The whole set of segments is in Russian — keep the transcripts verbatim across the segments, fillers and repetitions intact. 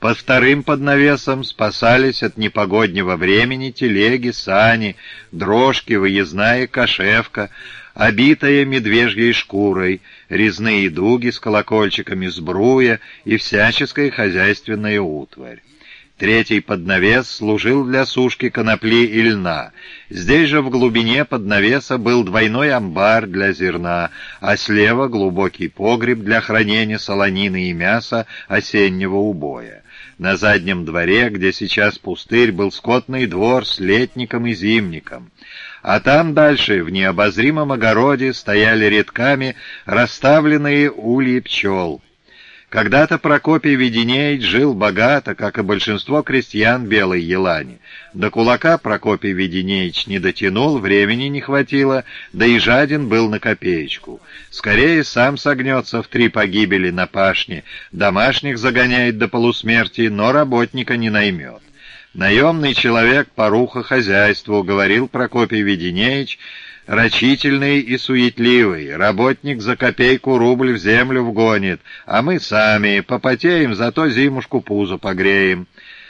По вторым под навесом спасались от непогоднего времени телеги, сани, дрожки, выездная кошевка, обитая медвежьей шкурой, резные дуги с колокольчиками, сбруя и всяческая хозяйственная утварь. Третий поднавес служил для сушки конопли и льна. Здесь же в глубине поднавеса был двойной амбар для зерна, а слева глубокий погреб для хранения солонины и мяса осеннего убоя. На заднем дворе, где сейчас пустырь, был скотный двор с летником и зимником. А там дальше, в необозримом огороде, стояли рядками расставленные ульи пчел. Когда-то Прокопий Веденеич жил богато, как и большинство крестьян Белой Елани. До кулака Прокопий Веденеич не дотянул, времени не хватило, да и жаден был на копеечку. Скорее сам согнется в три погибели на пашне, домашних загоняет до полусмерти, но работника не наймет. «Наемный человек поруха хозяйству», — говорил Прокопий Веденеич, рачительный и суетливый, работник за копейку рубль в землю вгонит, а мы сами попотеем, зато зимушку пузо погреем.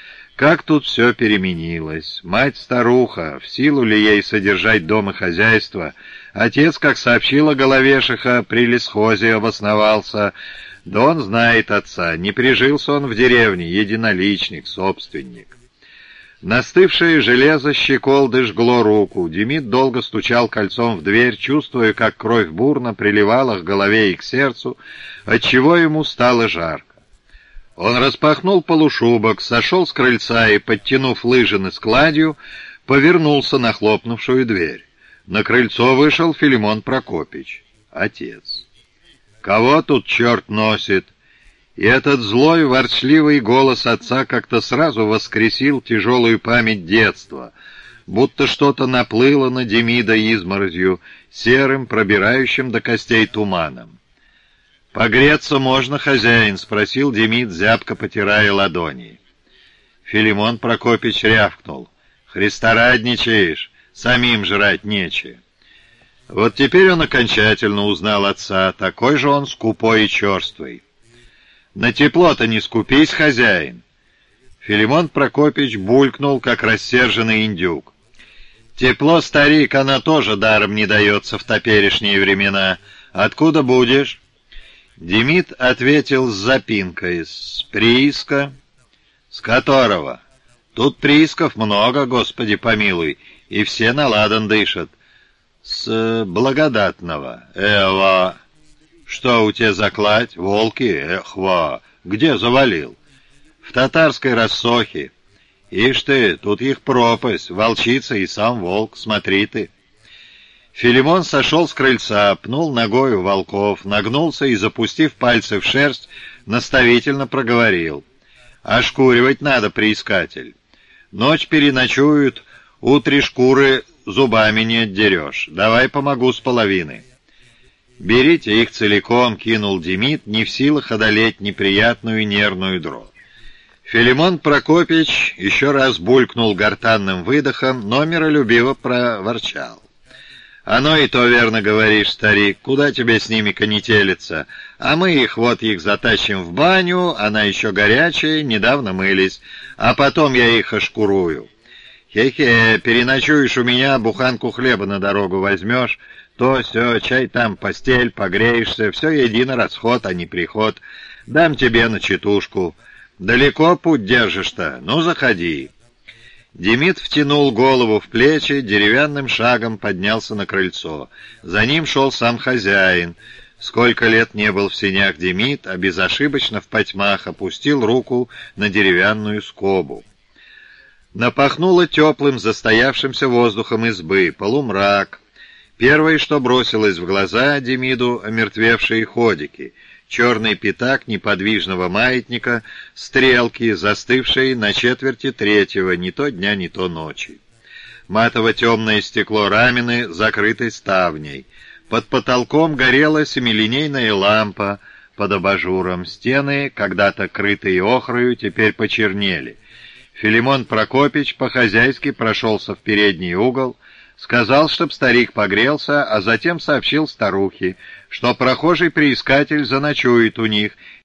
Как тут все переменилось. Мать-старуха, в силу ли ей содержать дом и хозяйство? Отец, как сообщила Головешиха, при лесхозе обосновался. Да он знает отца, не прижился он в деревне, единоличник, собственник. Настывшее железо щеколды жгло руку. Демид долго стучал кольцом в дверь, чувствуя, как кровь бурно приливала к голове и к сердцу, отчего ему стало жарко. Он распахнул полушубок, сошел с крыльца и, подтянув лыжины складью, повернулся на хлопнувшую дверь. На крыльцо вышел Филимон Прокопич, отец. «Кого тут черт носит?» И этот злой, ворчливый голос отца как-то сразу воскресил тяжелую память детства, будто что-то наплыло на Демида изморозью, серым, пробирающим до костей туманом. «Погреться можно, хозяин?» — спросил Демид, зябко потирая ладони. Филимон Прокопич рявкнул. «Христорадничаешь, самим жрать нечего». Вот теперь он окончательно узнал отца, такой же он скупой и черствый. «На тепло-то не скупись, хозяин!» Филимон Прокопич булькнул, как рассерженный индюк. «Тепло, старик, она тоже даром не дается в топерешние времена. Откуда будешь?» Демид ответил с запинкой. «С прииска». «С которого?» «Тут приисков много, Господи помилуй, и все на ладан дышат». «С благодатного». «Эва». «Что у тебя за кладь? Волки? Эхва! Где завалил?» «В татарской рассохе». «Ишь ты, тут их пропасть, волчица и сам волк, смотри ты». Филимон сошел с крыльца, пнул ногою волков, нагнулся и, запустив пальцы в шерсть, наставительно проговорил. «Ошкуривать надо, приискатель. Ночь переночуют, утре шкуры зубами не отдерешь. Давай помогу с половины». «Берите их целиком», — кинул Демид, не в силах одолеть неприятную нервную дрожь. Филимон Прокопич еще раз булькнул гортанным выдохом, но миролюбиво проворчал. «Оно и то верно говоришь, старик, куда тебе с ними конетелиться? А мы их вот их затащим в баню, она еще горячая, недавно мылись, а потом я их ошкурую. Хе-хе, переночуешь у меня, буханку хлеба на дорогу возьмешь, то все, чай там, постель, погреешься, все едино расход, а не приход. Дам тебе на читушку. Далеко путь держишь-то? Ну, заходи». Демид втянул голову в плечи, деревянным шагом поднялся на крыльцо. За ним шел сам хозяин. Сколько лет не был в сенях Демид, а безошибочно в потьмах опустил руку на деревянную скобу. Напахнуло теплым, застоявшимся воздухом избы, полумрак. Первое, что бросилось в глаза Демиду, омертвевшие ходики, черный пятак неподвижного маятника, стрелки, застывшие на четверти третьего, не то дня, не то ночи. Матово-темное стекло рамины, закрытой ставней. Под потолком горела семилинейная лампа, под абажуром стены, когда-то крытые охрою, теперь почернели. Филимон Прокопич по-хозяйски прошелся в передний угол, сказал, чтоб старик погрелся, а затем сообщил старухе, что прохожий приискатель заночует у них,